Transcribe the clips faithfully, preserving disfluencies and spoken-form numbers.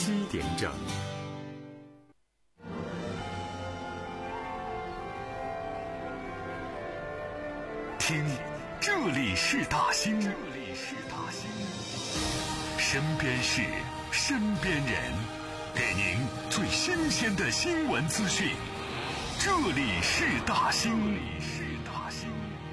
七点整。听，这里是大兴，这里是大兴，身边事，身边人，给您最新鲜的新闻资讯。这里是大兴，这里是大兴。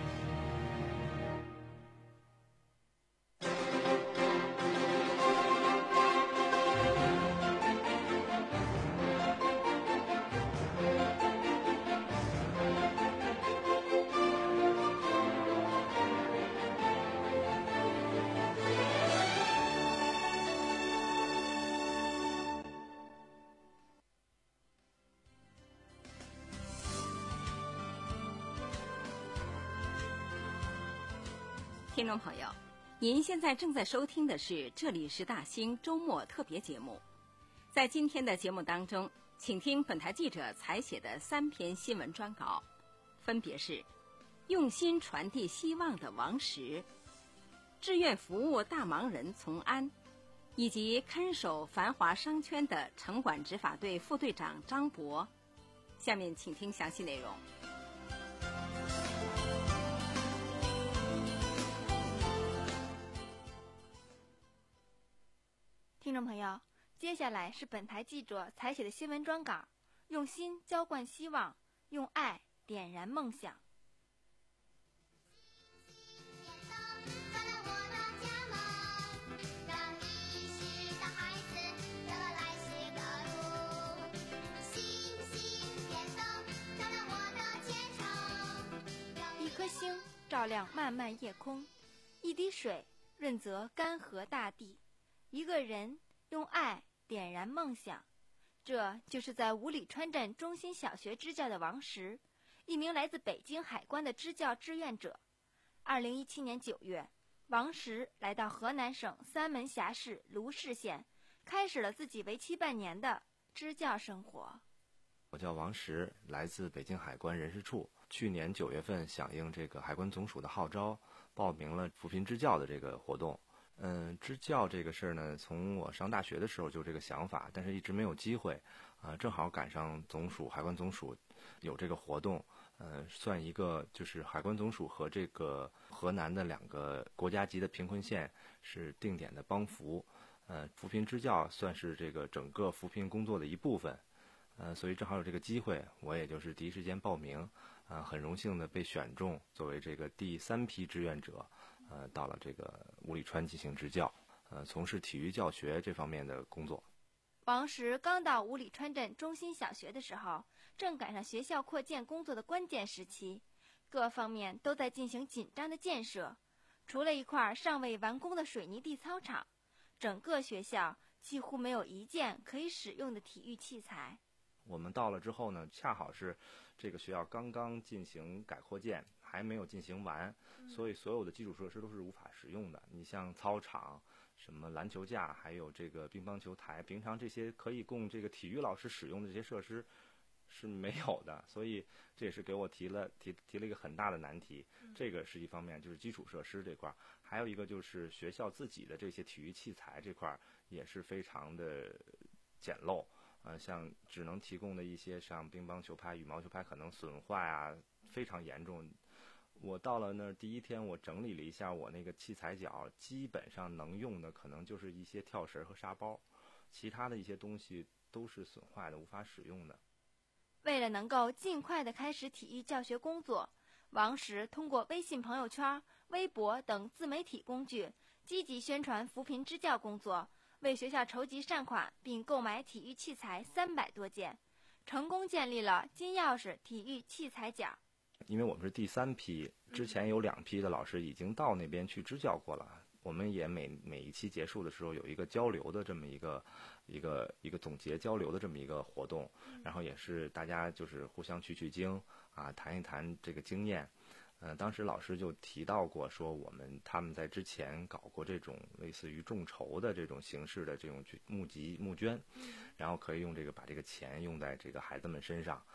听众朋友，您现在正在收听的是这里是大兴周末特别节目。在今天的节目当中，请听本台记者采写的三篇新闻专稿，分别是用心传递希望的王石、志愿服务大忙人从安，以及看守繁华商圈的城管执法队副队长张博。下面请听详细内容。 听众朋友，接下来是本台记者采写的新闻专稿，用心浇灌希望，用爱点燃梦想。一颗星照亮漫漫夜空，一滴水润泽干涸大地，一个人用爱点燃梦想。这就是在五里川镇中心小学支教的王石，一名来自北京海关的支教志愿者。二零一七年九月，王石来到河南省三门峡市卢氏县，开始了自己为期半年的支教生活。 我叫王石，来自北京海关人事处。去年九月份响应这个海关总署的号召，报名了扶贫支教的这个活动。嗯，支教这个事儿呢，从我上大学的时候就这个想法，但是一直没有机会啊、呃。正好赶上总署海关总署有这个活动，呃，算一个就是海关总署和这个河南的两个国家级的贫困县是定点的帮扶，呃，扶贫支教算是这个整个扶贫工作的一部分。呃，所以正好有这个机会，我也就是第一时间报名，啊、呃，很荣幸的被选中作为这个第三批志愿者，呃，到了这个五里川进行支教，呃，从事体育教学这方面的工作。 王石刚到五里川镇中心小学的时候，正赶上学校扩建工作的关键时期，各方面都在进行紧张的建设。除了一块尚未完工的水泥地操场，整个学校几乎没有一件可以使用的体育器材。 我们到了之后呢，恰好是这个学校刚刚进行改扩建，还没有进行完，所以所有的基础设施都是无法使用的。你像操场、什么篮球架，还有这个乒乓球台，平常这些可以供这个体育老师使用的这些设施是没有的，所以这也是给我提了提提了一个很大的难题。这个是一方面，就是基础设施这块，还有一个就是学校自己的这些体育器材这块也是非常的简陋。呃，像只能提供的一些像乒乓球拍、羽毛球拍可能损坏啊，非常严重。我到了那儿第一天，我整理了一下我那个器材角，基本上能用的可能就是一些跳绳和沙包，其他的一些东西都是损坏的，无法使用的。 为了能够尽快地开始体育教学工作，王石通过微信朋友圈、微博等自媒体工具，积极宣传扶贫支教工作，为学校筹集善款，并购买体育器材三百多件，成功建立了金钥匙体育器材角。 因为我们是第三批，之前有两批的老师已经到那边去支教过了。我们也每每一期结束的时候有一个交流的这么一个一个一个总结交流的这么一个活动，然后也是大家就是互相取取经啊，谈一谈这个经验。呃，当时老师就提到过说，我们他们在之前搞过这种类似于众筹的这种形式的这种募集募捐，然后可以用这个把这个钱用在这个孩子们身上。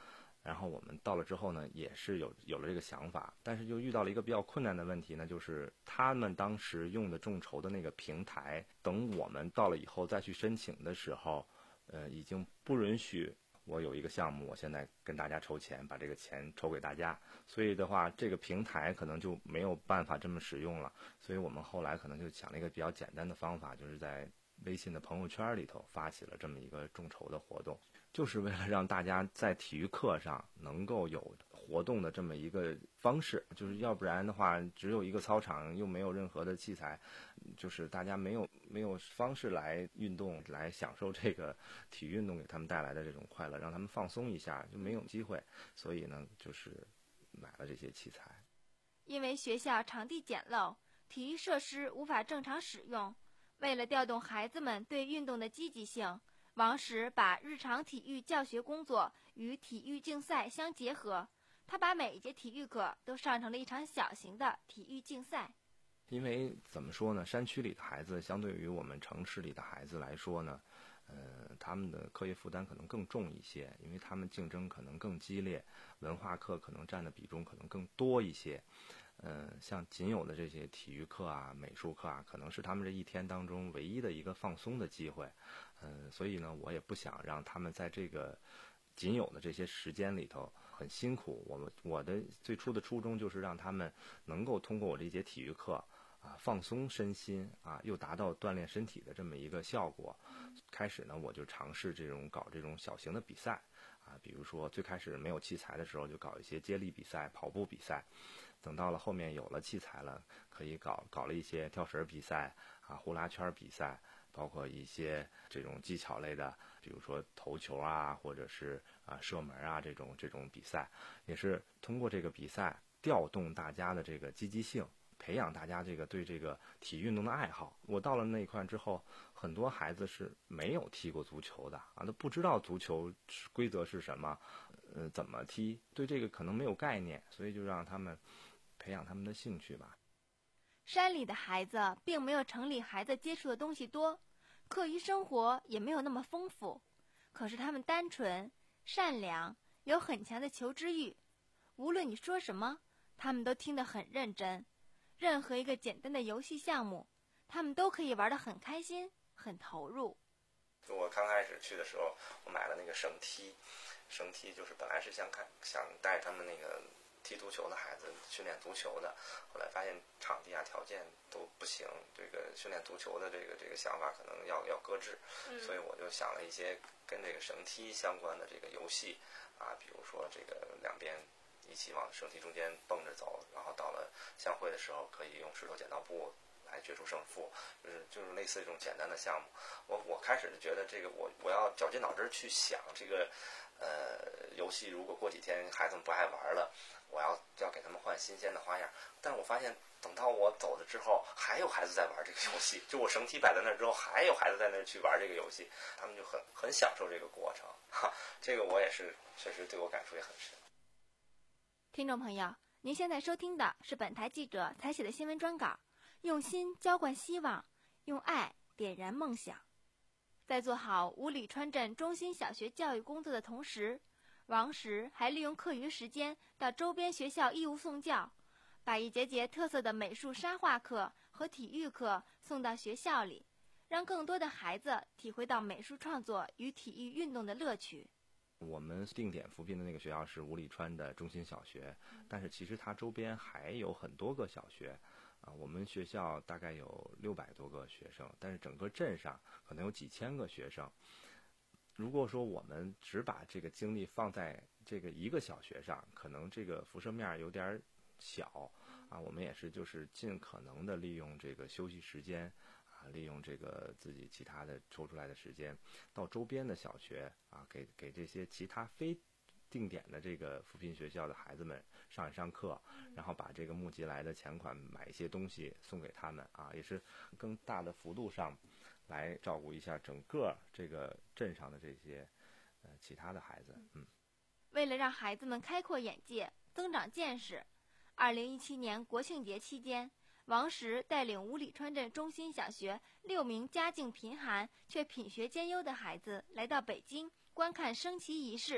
然后我们到了之后呢，也是有有了这个想法，但是就遇到了一个比较困难的问题呢，就是他们当时用的众筹的那个平台，等我们到了以后再去申请的时候，呃，已经不允许我有一个项目，我现在跟大家筹钱，把这个钱筹给大家，所以的话，这个平台可能就没有办法这么使用了。所以我们后来可能就想了一个比较简单的方法，就是在微信的朋友圈里头发起了这么一个众筹的活动，就是为了让大家在体育课上能够有活动的这么一个方式，就是要不然的话，只有一个操场，又没有任何的器材，就是大家没有没有方式来运动，来享受这个体育运动给他们带来的这种快乐，让他们放松一下，就没有机会。所以呢，就是买了这些器材。 因为学校场地简陋，体育设施无法正常使用，为了调动孩子们对运动的积极性，王石把日常体育教学工作与体育竞赛相结合，他把每一节体育课都上成了一场小型的体育竞赛。 因为怎么说呢，山区里的孩子相对于我们城市里的孩子来说呢，呃，他们的课业负担可能更重一些，因为他们竞争可能更激烈，文化课可能占的比重可能更多一些。呃，像仅有的这些体育课啊、美术课啊，可能是他们这一天当中唯一的一个放松的机会。呃，所以呢，我也不想让他们在这个仅有的这些时间里头很辛苦。我们我的最初的初衷就是让他们能够通过我这节体育课啊，放松身心啊，又达到锻炼身体的这么一个效果。开始呢，我就尝试这种搞这种小型的比赛啊，比如说最开始没有器材的时候，就搞一些接力比赛、跑步比赛。等到了后面有了器材了，可以搞搞了一些跳绳比赛啊、呼啦圈比赛，包括一些这种技巧类的，比如说投球啊，或者是啊射门啊这种这种比赛，也是通过这个比赛调动大家的这个积极性，培养大家这个对这个体育运动的爱好。我到了那一块之后，很多孩子是没有踢过足球的啊，都不知道足球规则是什么，呃，怎么踢，对这个可能没有概念，所以就让他们培养他们的兴趣吧。 山里的孩子并没有城里孩子接触的东西多，课余生活也没有那么丰富，可是他们单纯、善良，有很强的求知欲。无论你说什么，他们都听得很认真。任何一个简单的游戏项目，他们都可以玩得很开心、很投入。 我刚开始去的时候，我买了那个绳梯，绳梯就是本来是想看想带他们那个踢足球的孩子训练足球的，后来发现场地啊条件都不行，这个训练足球的这个这个想法可能要要搁置，嗯、所以我就想了一些跟这个绳梯相关的这个游戏啊，比如说这个两边一起往绳梯中间蹦着走，然后到了相会的时候可以用石头剪刀布来决出胜负，就是就是类似这种简单的项目。我我开始觉得这个我我要绞尽脑汁去想这个呃游戏，如果过几天孩子们不爱玩了，我要要给他们换新鲜的花样。但是我发现等到我走了之后，还有孩子在玩这个游戏，就我绳梯摆在那儿之后，还有孩子在那儿去玩这个游戏，他们就很很享受这个过程。哈，这个我也是确实对我感触也很深。 听众朋友，您现在收听的是本台记者采写的新闻专稿，用心浇灌希望，用爱点燃梦想。在做好五里川镇中心小学教育工作的同时，王石还利用课余时间到周边学校义务送教，把一节节特色的美术沙画课和体育课送到学校里，让更多的孩子体会到美术创作与体育运动的乐趣。 我们定点扶贫的那个学校是五里川的中心小学，但是其实它周边还有很多个小学啊。我们学校大概有六百多个学生，但是整个镇上可能有几千个学生。如果说我们只把这个精力放在这个一个小学上，可能这个辐射面有点小啊。我们也是就是尽可能的利用这个休息时间啊，利用这个自己其他的抽出来的时间，到周边的小学啊，给给这些其他非定点的这个扶贫学校的孩子们上一上课，然后把这个募集来的钱款买一些东西送给他们啊，也是更大的幅度上来照顾一下整个这个镇上的这些呃其他的孩子。嗯， 为了让孩子们开阔眼界、增长见识，二零一七年国庆节期间，王石带领五里川镇中心小学六名家境贫寒却品学兼优的孩子来到北京观看升旗仪式，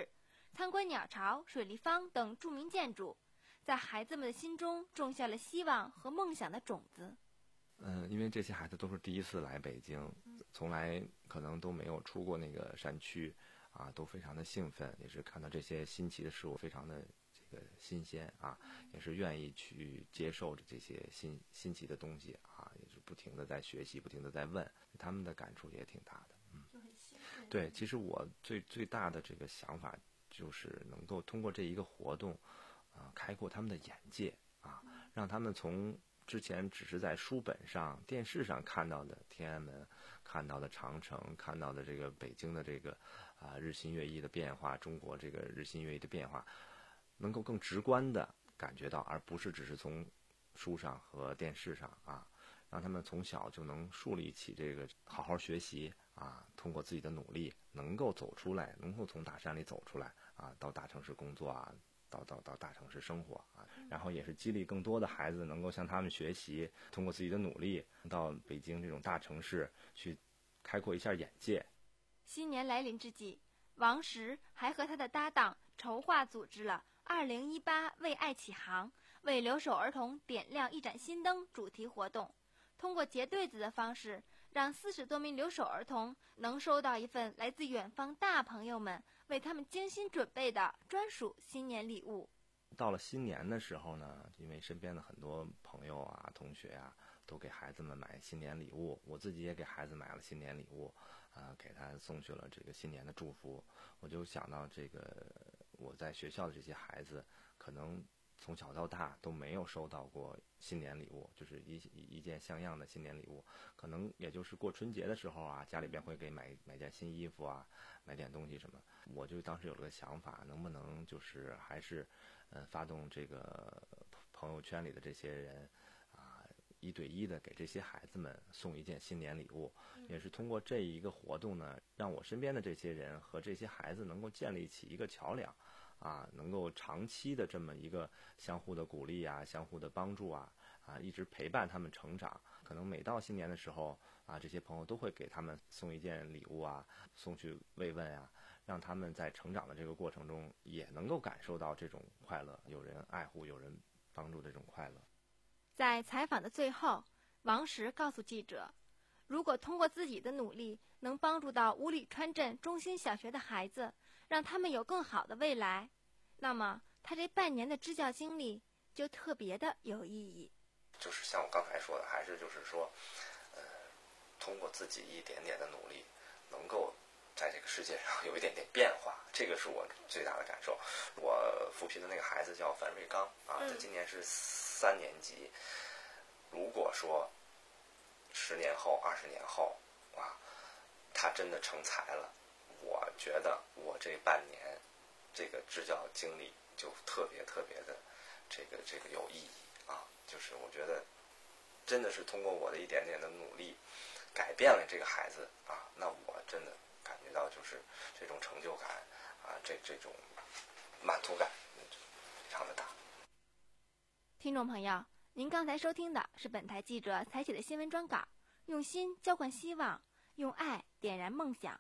参观鸟巢、水立方等著名建筑，在孩子们的心中种下了希望和梦想的种子。 嗯，因为这些孩子都是第一次来北京，从来可能都没有出过那个山区，啊，都非常的兴奋，也是看到这些新奇的事物，非常的这个新鲜啊，也是愿意去接受这些新新奇的东西啊，也是不停的在学习，不停的在问，他们的感触也挺大的。嗯，对，其实我最最大的这个想法就是能够通过这一个活动，啊，开阔他们的眼界啊，让他们从之前只是在书本上、电视上看到的天安门、看到的长城、看到的这个北京的这个啊日新月异的变化，中国这个日新月异的变化，能够更直观的感觉到，而不是只是从书上和电视上啊，让他们从小就能树立起这个好好学习啊，通过自己的努力能够走出来，能够从大山里走出来啊，到大城市工作啊。到到到大城市生活啊，然后也是激励更多的孩子能够向他们学习，通过自己的努力到北京这种大城市去开阔一下眼界。 新年来临之际，王石还和他的搭档筹划组织了二零一八为爱启航，为留守儿童点亮一盏新灯主题活动，通过结对子的方式，让四十多名留守儿童能收到一份来自远方大朋友们为他们精心准备的专属新年礼物。 到了新年的时候呢，因为身边的很多朋友啊、同学啊，都给孩子们买新年礼物，我自己也给孩子买了新年礼物，啊、呃，给他送去了这个新年的祝福。我就想到这个我在学校的这些孩子，可能从小到大都没有收到过新年礼物，就是一一件像样的新年礼物，可能也就是过春节的时候啊，家里边会给买买件新衣服啊，买点东西什么。我就当时有了个想法，能不能就是还是，呃，发动这个朋友圈里的这些人啊，一对一的给这些孩子们送一件新年礼物，也是通过这一个活动呢，让我身边的这些人和这些孩子能够建立起一个桥梁。啊，能够长期的这么一个相互的鼓励啊，相互的帮助啊，啊，一直陪伴他们成长。可能每到新年的时候啊，这些朋友都会给他们送一件礼物啊，送去慰问啊，让他们在成长的这个过程中也能够感受到这种快乐，有人爱护，有人帮助这种快乐。 在采访的最后，王石告诉记者，如果通过自己的努力能帮助到五里川镇中心小学的孩子，让他们有更好的未来，那么他这半年的支教经历就特别的有意义。 就是像我刚才说的，还是就是说，呃，通过自己一点点的努力，能够在这个世界上有一点点变化，这个是我最大的感受。我扶贫的那个孩子叫樊瑞刚啊，他今年是三年级。如果说十年后、二十年后啊，他真的成才了，我觉得我这半年这个支教经历就特别特别的这个这个有意义啊！就是我觉得真的是通过我的一点点的努力，改变了这个孩子啊，那我真的感觉到就是这种成就感啊，这这种满足感非常的大。 听众朋友，您刚才收听的是本台记者采写的新闻专稿，用心浇灌希望，用爱点燃梦想。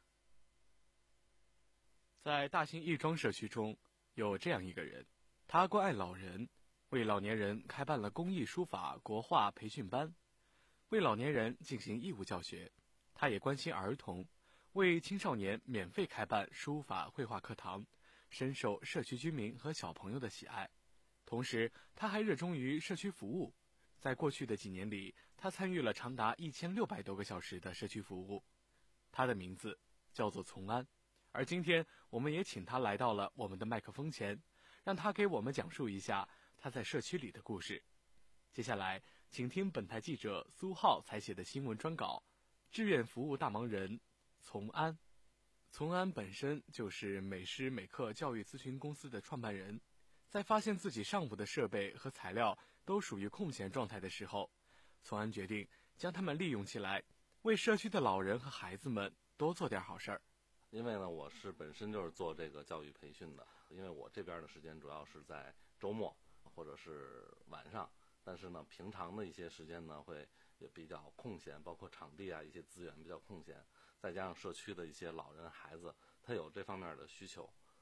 在大兴亦庄社区中，有这样一个人，他关爱老人，为老年人开办了公益书法国画培训班，为老年人进行义务教学。他也关心儿童，为青少年免费开办书法绘画课堂，深受社区居民和小朋友的喜爱。同时，他还热衷于社区服务。在过去的几年里，他参与了长达一千六百多个小时的社区服务。他的名字叫做从安。而今天，我们也请他来到了我们的麦克风前，让他给我们讲述一下他在社区里的故事。接下来，请听本台记者苏浩采写的新闻专稿《志愿服务大忙人从安》。从安本身就是美诗美课教育咨询公司的创办人，在发现自己上午的设备和材料都属于空闲状态的时候，从安决定将它们利用起来，为社区的老人和孩子们多做点好事儿。 因为呢，我是本身就是做这个教育培训的，因为我这边的时间主要是在周末或者是晚上，但是呢，平常的一些时间呢会也比较空闲，包括场地啊一些资源比较空闲，再加上社区的一些老人孩子，他有这方面的需求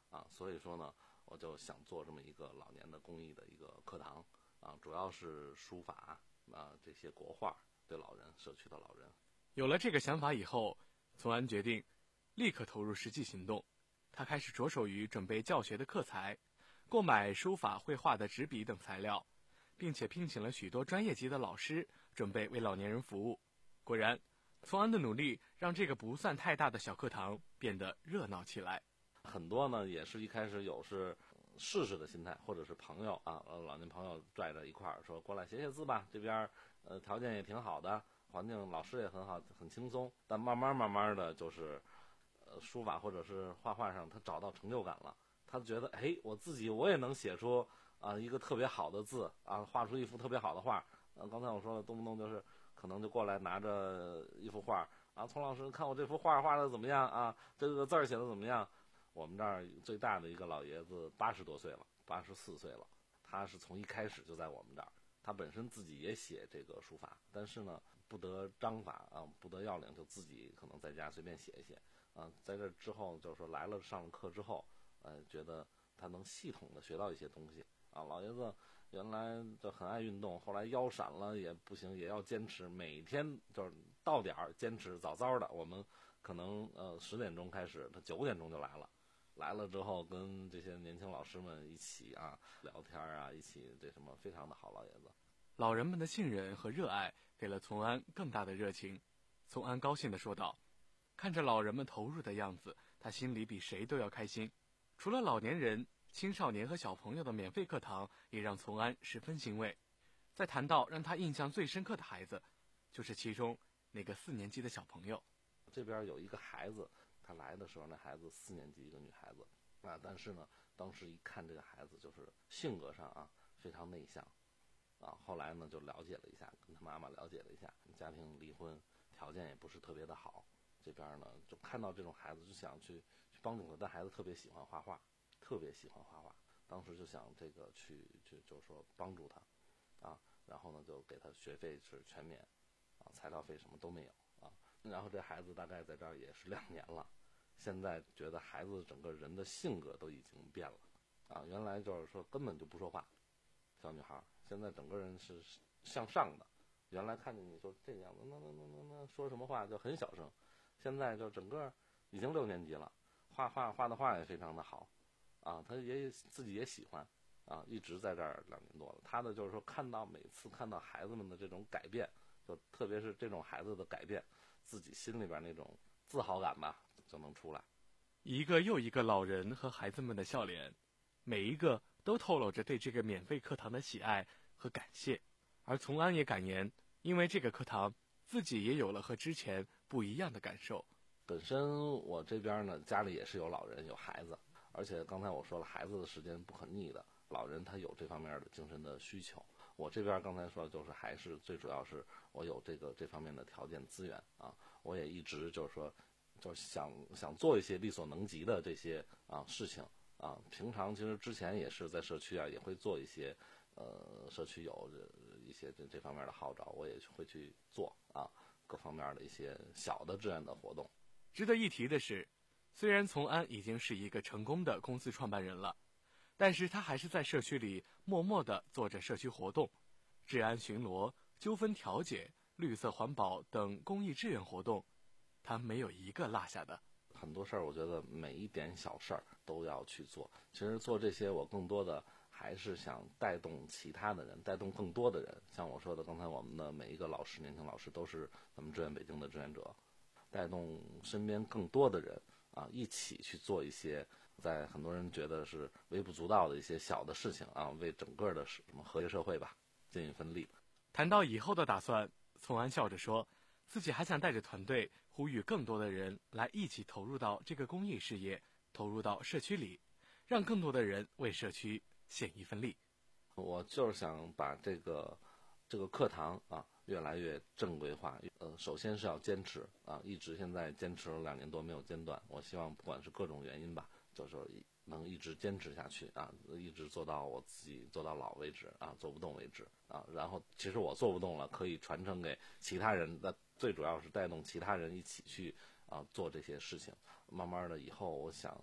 啊，所以说呢，我就想做这么一个老年的公益的一个课堂啊，主要是书法啊这些国画对老人社区的老人。 有了这个想法以后，从安决定立刻投入实际行动。他开始着手于准备教学的课材，购买书法绘画的纸笔等材料，并且聘请了许多专业级的老师，准备为老年人服务。果然，从安的努力让这个不算太大的小课堂变得热闹起来。 很多呢也是一开始有是试试的心态，或者是朋友啊，老年朋友拽着一块儿说过来写写字吧，这边呃条件也挺好的，环境老师也很好，很轻松。但慢慢慢慢的就是呃书法或者是画画上他找到成就感了，他觉得哎我自己我也能写出啊、呃、一个特别好的字啊，画出一幅特别好的画。呃刚才我说了，动不动就是可能就过来拿着一幅画啊，丛老师看我这幅画画的怎么样啊，这个字儿写的怎么样。我们这儿最大的一个老爷子八十多岁了，八十四岁了，他是从一开始就在我们这儿，他本身自己也写这个书法，但是呢不得章法啊，不得要领，就自己可能在家随便写一写啊。在这之后就是说来了上了课之后，呃，觉得他能系统的学到一些东西啊。老爷子原来就很爱运动，后来腰闪了也不行，也要坚持，每天就是到点儿坚持，早早的我们可能呃十点钟开始，他九点钟就来了。来了之后跟这些年轻老师们一起啊聊天啊，一起这什么非常的好。老爷子老人们的信任和热爱给了从安更大的热情。从安高兴地说道，看着老人们投入的样子，他心里比谁都要开心。除了老年人、青少年和小朋友的免费课堂也让从安十分欣慰。再谈到让他印象最深刻的孩子，就是其中那个四年级的小朋友。 这边有一个孩子，他来的时候那孩子四年级，一个女孩子啊，但是呢当时一看这个孩子就是性格上啊非常内向啊，后来呢就了解了一下，跟他妈妈了解了一下，家庭离婚，条件也不是特别的好，这边呢就看到这种孩子就想去去帮助他，但孩子特别喜欢画画，特别喜欢画画，当时就想这个去去就是说帮助他啊，然后呢就给他学费是全免啊，材料费什么都没有啊。然后这孩子大概在这儿也是两年了，现在觉得孩子整个人的性格都已经变了啊，原来就是说根本就不说话，小女孩现在整个人是向上的，原来看见你说这样子那那那那那说什么话就很小声，现在就整个已经六年级了，画画画的画也非常的好啊，他也自己也喜欢啊，一直在这儿两年多了。他的就是说看到每次看到孩子们的这种改变，就特别是这种孩子的改变，自己心里边那种自豪感吧就能出来。 一个又一个老人和孩子们的笑脸，每一个都透露着对这个免费课堂的喜爱和感谢。而从安也感言，因为这个课堂，自己也有了和之前不一样的感受。 本身我这边呢，家里也是有老人有孩子，而且刚才我说了，孩子的时间不可逆的，老人他有这方面的精神的需求。我这边刚才说就是还是最主要是我有这个这方面的条件资源啊，我也一直就是说就是想想做一些力所能及的这些啊事情啊。平常其实之前也是在社区啊也会做一些呃社区有一些这这方面的号召，我也会去做啊各方面的一些小的志愿的活动。 值得一提的是，虽然从安已经是一个成功的公司创办人了，但是他还是在社区里默默地做着社区活动，治安巡逻、纠纷调解、绿色环保等公益志愿活动，他没有一个落下的。 很多事儿我觉得每一点小事儿都要去做，其实做这些我更多的还是想带动其他的人，带动更多的人。像我说的刚才我们的每一个老师，年轻老师都是咱们志愿北京的志愿者，带动身边更多的人啊，一起去做一些在很多人觉得是微不足道的一些小的事情啊，为整个的什么和谐社会吧尽一份力。 谈到以后的打算，从安笑着说，自己还想带着团队呼吁更多的人来一起投入到这个公益事业，投入到社区里，让更多的人为社区献一份力。 我就是想把这个这个课堂啊越来越正规化。呃，首先是要坚持啊，一直现在坚持了两年多没有间断。我希望不管是各种原因吧，就是说能一直坚持下去啊，一直做到我自己做到老为止啊，做不动为止啊。然后其实我做不动了，可以传承给其他人。那最主要是带动其他人一起去啊做这些事情。慢慢的以后，我想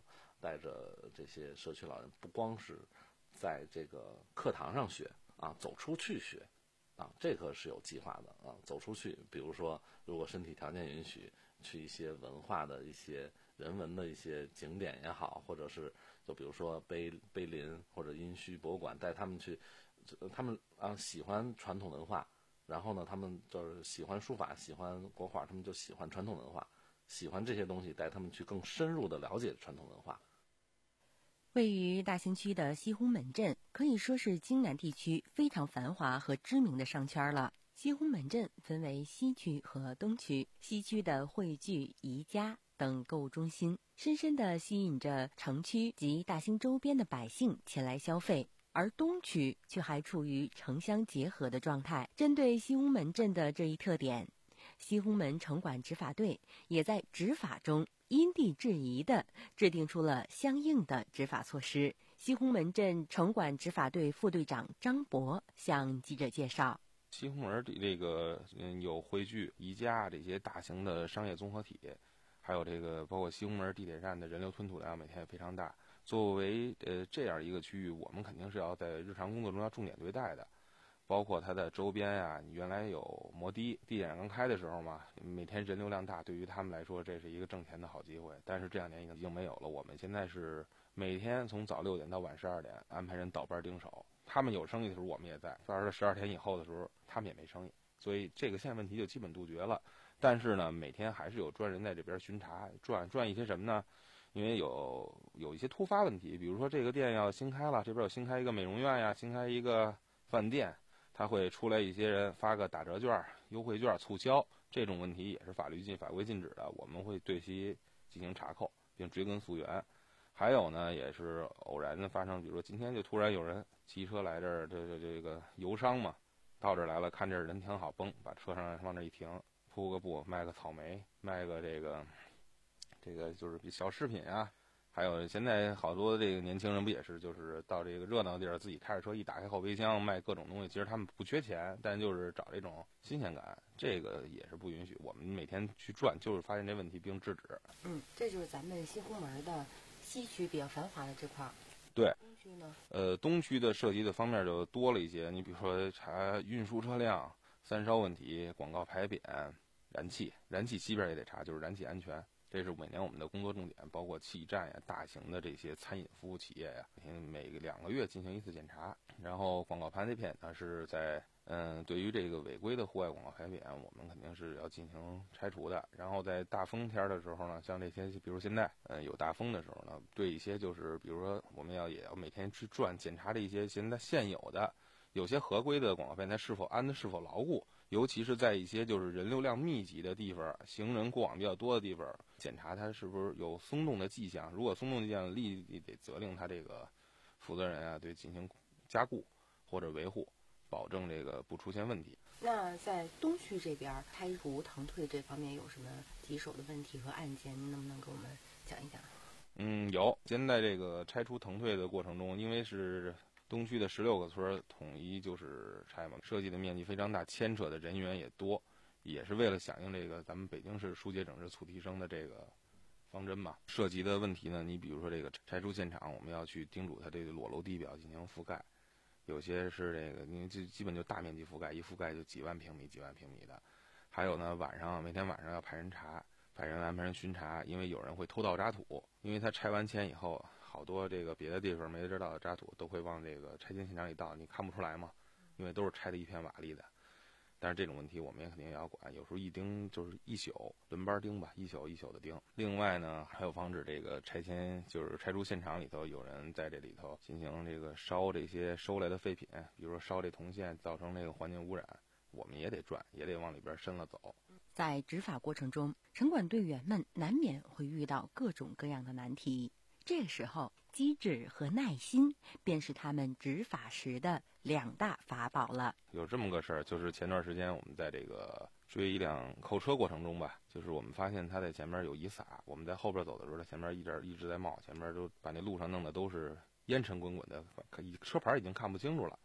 带着这些社区老人，不光是在这个课堂上学啊，走出去学啊，这个是有计划的啊，走出去，比如说如果身体条件允许，去一些文化的一些人文的一些景点也好，或者是就比如说碑碑林或者殷墟博物馆，带他们去，他们啊喜欢传统文化，然后呢他们就是喜欢书法，喜欢国画，他们就喜欢传统文化，喜欢这些东西，带他们去更深入的了解传统文化。 位于大兴区的西红门镇可以说是京南地区非常繁华和知名的商圈了。西红门镇分为西区和东区，西区的汇聚、宜家等购物中心，深深地吸引着城区及大兴周边的百姓前来消费，而东区却还处于城乡结合的状态。针对西红门镇的这一特点，西红门城管执法队也在执法中因地制宜地制定出了相应的执法措施。西红门镇城管执法队副队长张博向记者介绍， 西红门这个嗯有汇聚、宜家这些大型的商业综合体，还有这个包括西红门地铁站的人流吞吐量每天也非常大。作为呃这样一个区域，我们肯定是要在日常工作中要重点对待的。包括它的周边啊，你原来有摩的，地铁刚开的时候嘛，每天人流量大，对于他们来说这是一个挣钱的好机会。但是这两年已经已经没有了。我们现在是每天从早六点到晚十二点安排人倒班盯守，他们有生意的时候我们也在，到了十二点以后的时候他们也没生意，所以这个现在问题就基本杜绝了。但是呢，每天还是有专人在这边巡查转转一些什么呢？因为有有一些突发问题，比如说这个店要新开了，这边有新开一个美容院呀，新开一个饭店，他会出来一些人发个打折券、优惠券、促销，这种问题也是法律禁法规禁止的，我们会对其进行查扣并追根溯源。还有呢，也是偶然的发生，比如说今天就突然有人骑车来这儿，这这这个游商嘛，到这儿来了，看这儿人挺好，嘣，把车上往这一停，铺个布，卖个草莓，卖个这个这个就是小饰品啊。还有现在好多这个年轻人不也是，就是到这个热闹地儿自己开着车一打开后备箱卖各种东西，其实他们不缺钱，但就是找这种新鲜感，这个也是不允许。我们每天去转，就是发现这问题并制止。 嗯，这就是咱们西红门的西区比较繁华的这块儿。 对， 东区呢？ 呃，东区的涉及的方面就多了一些。你比如说查运输车辆、三烧问题、广告牌匾、燃气，燃气基本也得查，就是燃气安全。这是每年我们的工作重点，包括气站呀、大型的这些餐饮服务企业呀，每两个月进行一次检查。然后广告牌匾呢是在嗯，对于这个违规的户外广告牌匾，我们肯定是要进行拆除的。然后在大风天的时候呢，像这些，比如现在嗯有大风的时候呢，对一些就是比如说我们要也要每天去转检查这一些现在现有的有些合规的广告牌，它是否安的是否牢固。尤其是在一些就是人流量密集的地方，行人过往比较多的地方，检查它是不是有松动的迹象。如果松动迹象，立即得责令他这个负责人啊，对进行加固或者维护，保证这个不出现问题。 那在东区这边拆除腾退这方面有什么棘手的问题和案件？您能不能给我们讲一讲？ 嗯，有。现在这个拆除腾退的过程中，因为是东区的十六个村统一就是拆嘛，设计的面积非常大，牵扯的人员也多，也是为了响应这个咱们北京市疏解整治促提升的这个方针嘛。涉及的问题呢，你比如说这个拆除现场，我们要去叮嘱它这个裸露地表进行覆盖，有些是这个因为这基本就大面积覆盖，一覆盖就几万平米、几万平米的。还有呢，晚上每天晚上要派人查，派人安排人巡查，因为有人会偷盗渣土，因为他拆完迁以后。好多这个别的地方没知道的渣土都会往这个拆迁现场里倒，你看不出来嘛，因为都是拆的一片瓦砾的。但是这种问题我们也肯定要管，有时候一盯就是一宿，轮班盯吧，一宿一宿的盯。另外呢，还有防止这个拆迁，就是拆除现场里头有人在这里头进行这个烧这些收来的废品，比如说烧这铜线，造成这个环境污染，我们也得转，也得往里边深了走。 在执法过程中，城管队员们难免会遇到各种各样的难题。这个时候，机智和耐心便是他们执法时的两大法宝了。 有这么个事儿，就是前段时间我们在这个追一辆扣车过程中吧，就是我们发现他在前面有遗撒，我们在后边走的时候，他前面一直一直在冒，前面就把那路上弄的都是烟尘滚滚的，车牌已经看不清楚了。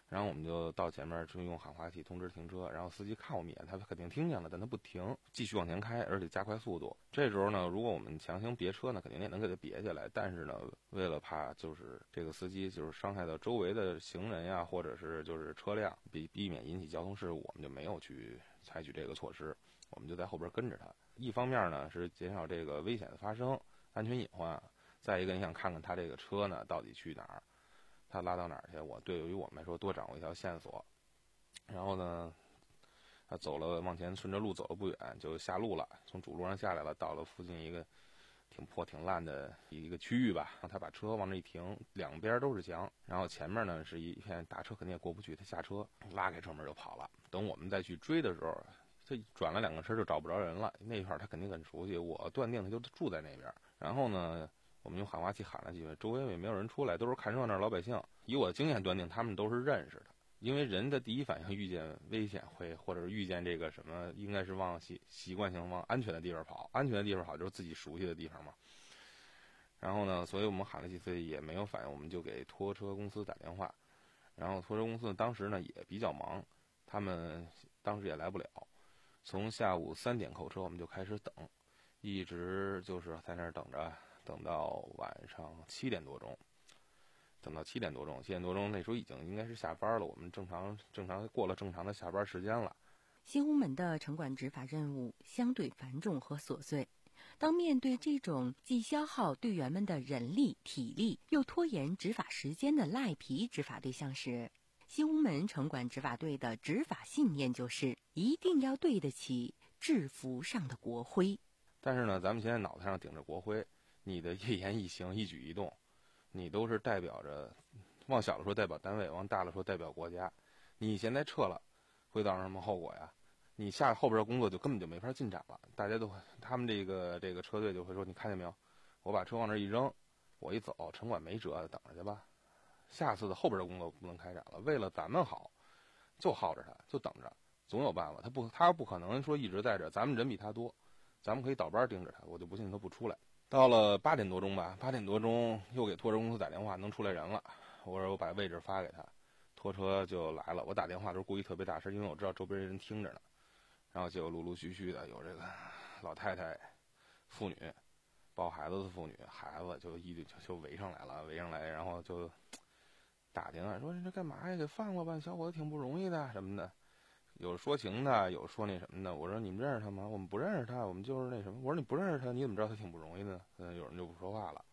然后我们就到前面就用喊话器通知停车，然后司机看我们一眼，他肯定听见了，但他不停，继续往前开，而且加快速度。这时候呢，如果我们强行别车呢，肯定也能给他别下来，但是呢，为了怕就是这个司机就是伤害到周围的行人呀，或者是就是车辆，避避免引起交通事故，我们就没有去采取这个措施，我们就在后边跟着他。一方面呢是减少这个危险的发生，安全隐患；再一个，你想看看他这个车呢到底去哪儿。他拉到哪儿去？我对于我们来说多掌握一条线索。然后呢，他走了，往前顺着路走了不远，就下路了，从主路上下来了，到了附近一个挺破挺烂的一个区域吧。然后他把车往那一停，两边都是墙，然后前面呢是一片大车肯定也过不去，他下车拉开车门就跑了。等我们再去追的时候，他转了两个车就找不着人了。那块儿他肯定很熟悉，我断定他就住在那边。然后呢，我们用喊话器喊了几句，周围也没有人出来，都是看热闹老百姓。以我的经验断定，他们都是认识的，因为人的第一反应遇见危险会，或者遇见这个什么，应该是往习习惯性往安全的地方跑，安全的地方跑就是自己熟悉的地方嘛。然后呢，所以我们喊了几次也没有反应，我们就给拖车公司打电话。然后拖车公司当时呢也比较忙，他们当时也来不了。从下午三点扣车，我们就开始等，一直就是在那儿等着。等到晚上七点多钟，等到七点多钟，七点多钟那时候已经应该是下班了，我们正常正常过了正常的下班时间了。 新红门的城管执法任务相对繁重和琐碎，当面对这种既消耗队员们的人力体力，又拖延执法时间的赖皮执法对象时，新红门城管执法队的执法信念就是一定要对得起制服上的国徽。 但是呢，咱们现在脑袋上顶着国徽，你的一言一行一举一动，你都是代表着，往小了说代表单位，往大了说代表国家。你现在撤了，会造成什么后果呀？你下后边的工作就根本就没法进展了。大家都他们这个这个车队就会说，你看见没有？我把车往那一扔，我一走，城管没辙，等着去吧。下次的后边的工作不能开展了。为了咱们好，就耗着他，就等着，总有办法。他不他不可能说一直在这，咱们人比他多，咱们可以倒班盯着他，我就不信他不出来。到了八点多钟吧，八点多钟又给拖车公司打电话，能出来人了。我说我把位置发给他，拖车就来了。我打电话都是故意特别大声，因为我知道周边人听着呢。然后结果陆陆续续的有这个老太太、妇女、抱孩子的妇女、孩子就一就就围上来了，围上来，然后就打听啊，说你这干嘛呀？给放了吧，小伙子挺不容易的什么的。有说情的，有说那什么的。我说你们认识他吗？我们不认识他，我们就是那什么。我说你不认识他，你怎么知道他挺不容易的？嗯，有人就不说话了。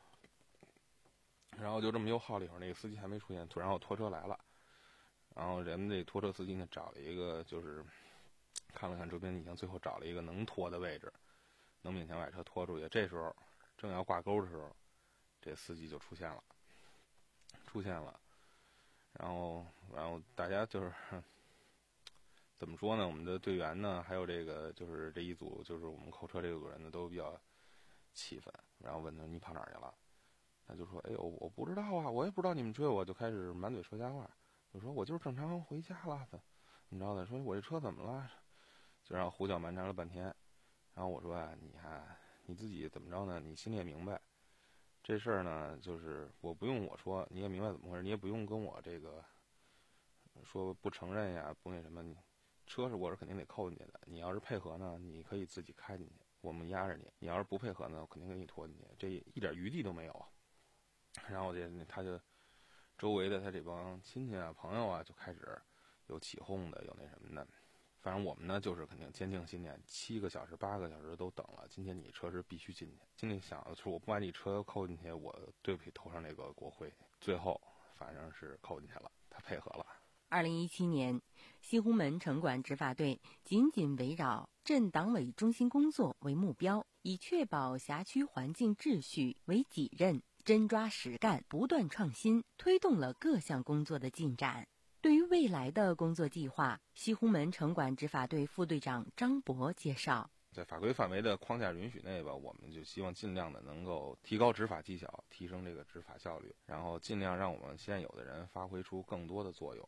然后就这么又耗了一会儿，那个司机还没出现，然后拖车来了。然后人们这拖车司机呢找了一个，就是看了看周边地形，最后找了一个能拖的位置，能勉强把车拖出去。这时候正要挂钩的时候，这司机就出现了，出现了。然后，然后大家就是。怎么说呢？我们的队员呢，还有这个就是这一组，就是我们扣车这个组人呢，都比较气愤。然后问他你跑哪儿去了？他就说：“哎呦，我不知道啊，我也不知道你们追我。”就开始满嘴说瞎话。我说：“我就是正常回家了。”怎么着的？说我这车怎么了？就让胡搅蛮缠了半天。然后我说啊，你看你自己怎么着呢？你心里也明白，这事儿呢，就是我不用我说，你也明白怎么回事，你也不用跟我这个说不承认呀，不那什么你。车是我是肯定得扣进去的，你要是配合呢，你可以自己开进去，我们压着你；你要是不配合呢，我肯定给你拖进去，这一点余地都没有。然后这他就周围的他这帮亲戚啊、朋友啊，就开始有起哄的，有那什么的。反正我们呢，就是肯定坚定信念，七个小时、八个小时都等了，今天你车是必须进去。心里想的是，我不把你车扣进去，我对不起头上那个国徽。最后反正是扣进去了，他配合了。 二零一七年，西红门城管执法队紧紧围绕镇党委中心工作为目标，以确保辖区环境秩序为己任，真抓实干，不断创新，推动了各项工作的进展。对于未来的工作计划，西红门城管执法队副队长张博介绍。 在法规范围的框架允许内吧，我们就希望尽量的能够提高执法技巧，提升这个执法效率，然后尽量让我们现有的人发挥出更多的作用。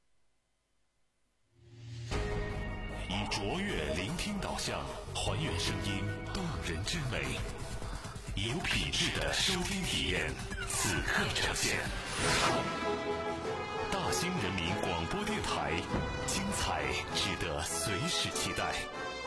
以卓越聆听导向，还原声音动人之美，有品质的收听体验，此刻呈现。 大兴人民广播电台，精彩值得随时期待。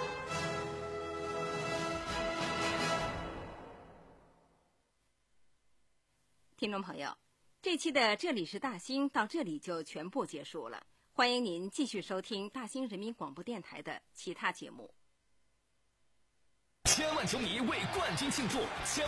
听众朋友，这期的这里是大兴到这里就全部结束了，欢迎您继续收听大兴人民广播电台的其他节目。 千万球迷为冠军庆祝。千